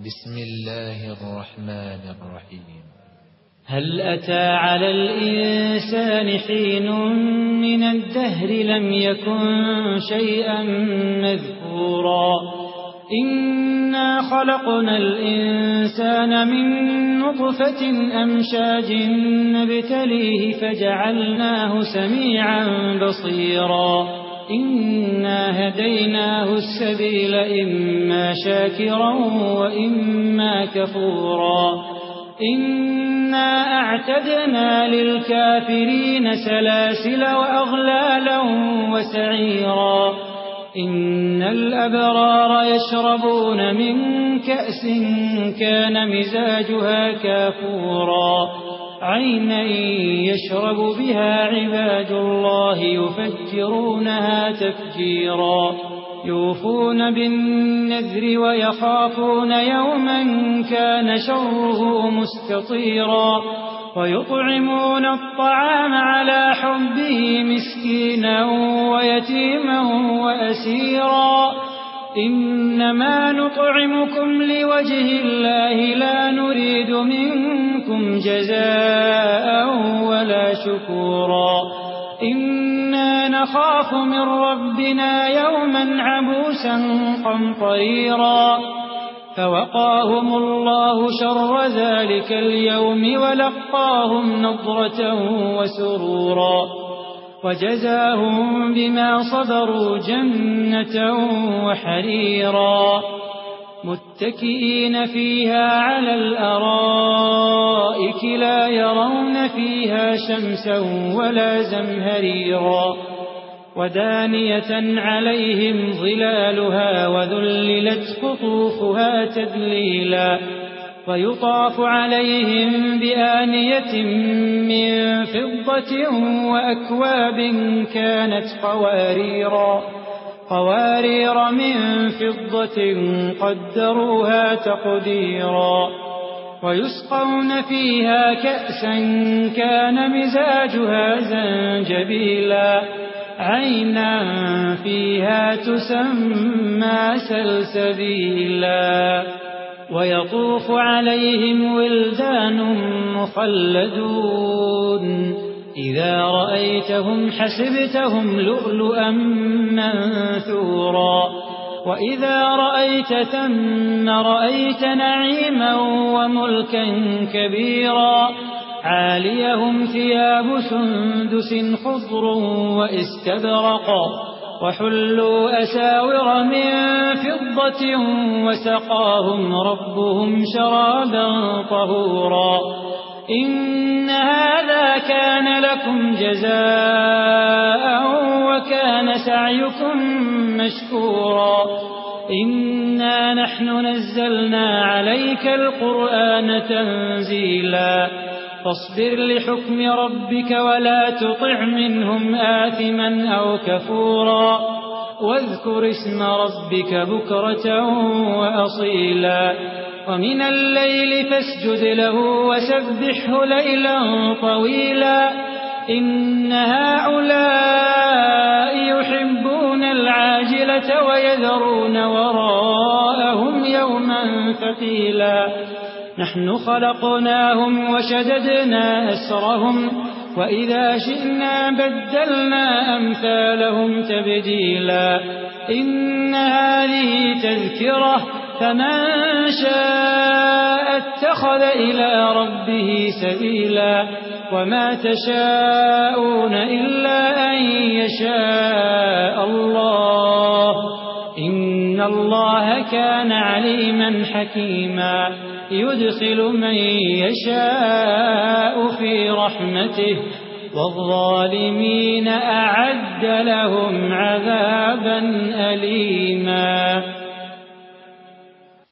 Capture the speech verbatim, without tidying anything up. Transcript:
بسم الله الرحمن الرحيم. هل أتى على الإنسان حين من الدهر لم يكن شيئا مذكورا إنا خلقنا الإنسان من نطفة أمشاج نبتليه فجعلناه سميعا بصيرا إنا هديناه السبيل إما شاكرا وإما كفورا إنا أعتدنا للكافرين سلاسل وأغلالا وسعيرا إن الأبرار يشربون من كأس كان مزاجها كافورا عينا يشرب بها عباد الله يفجرونها تفجيرا يوفون بالنذر ويخافون يوما كان شره مستطيرا ويطعمون الطعام على حبه مسكينا ويتيما وأسيرا إنما نطعمكم لوجه الله لا نريد منكم جزاء ولا شكورا إنا نخاف من ربنا يوما عبوسا قمطريرا فوقاهم الله شر ذلك اليوم ولقاهم نضرة وسرورا وجزاهم بما صبروا جنة وحريرا متكئين فيها على الأرائك لا يرون فيها شمسا ولا زمهريرا ودانية عليهم ظلالها وذللت قطوفها تذليلا ويطاف عليهم بآنية من فضة وأكواب كانت قواريرا قوارير من فضة قدروها تقديرا ويسقون فيها كأسا كان مزاجها زنجبيلا عينا فيها تسمى سلسبيلا ويطوف عليهم ولدان مخلدون إذا رأيتهم حسبتهم لؤلؤا منثورا وإذا رأيت ثم رأيت نعيما وملكا كبيرا عاليهم ثياب سندس خضر واستبرق وحلوا أساور من فضة وسقاهم ربهم شرابا طهورا إن هذا كان لكم جزاء وكان سعيكم مشكورا إنا نحن نزلنا عليك القرآن تنزيلا فاصبر لحكم ربك ولا تطع منهم آثما أو كفورا واذكر اسم ربك بكرة وأصيلا ومن الليل فاسجد له وسبحه ليلا طويلا إن هؤلاء يحبون العاجلة ويذرون وراءهم يوما ثقيلا نحن خلقناهم وشددنا أسرهم وإذا شئنا بدلنا أمثالهم تبديلا إن هذه تذكرة فمن شاء اتخذ إلى ربه سبيلا وما تشاءون إلا أن يشاء الله إن الله كان عليما حكيما يدخل من يشاء في رحمته والظالمين أعد لهم عذابا أليما.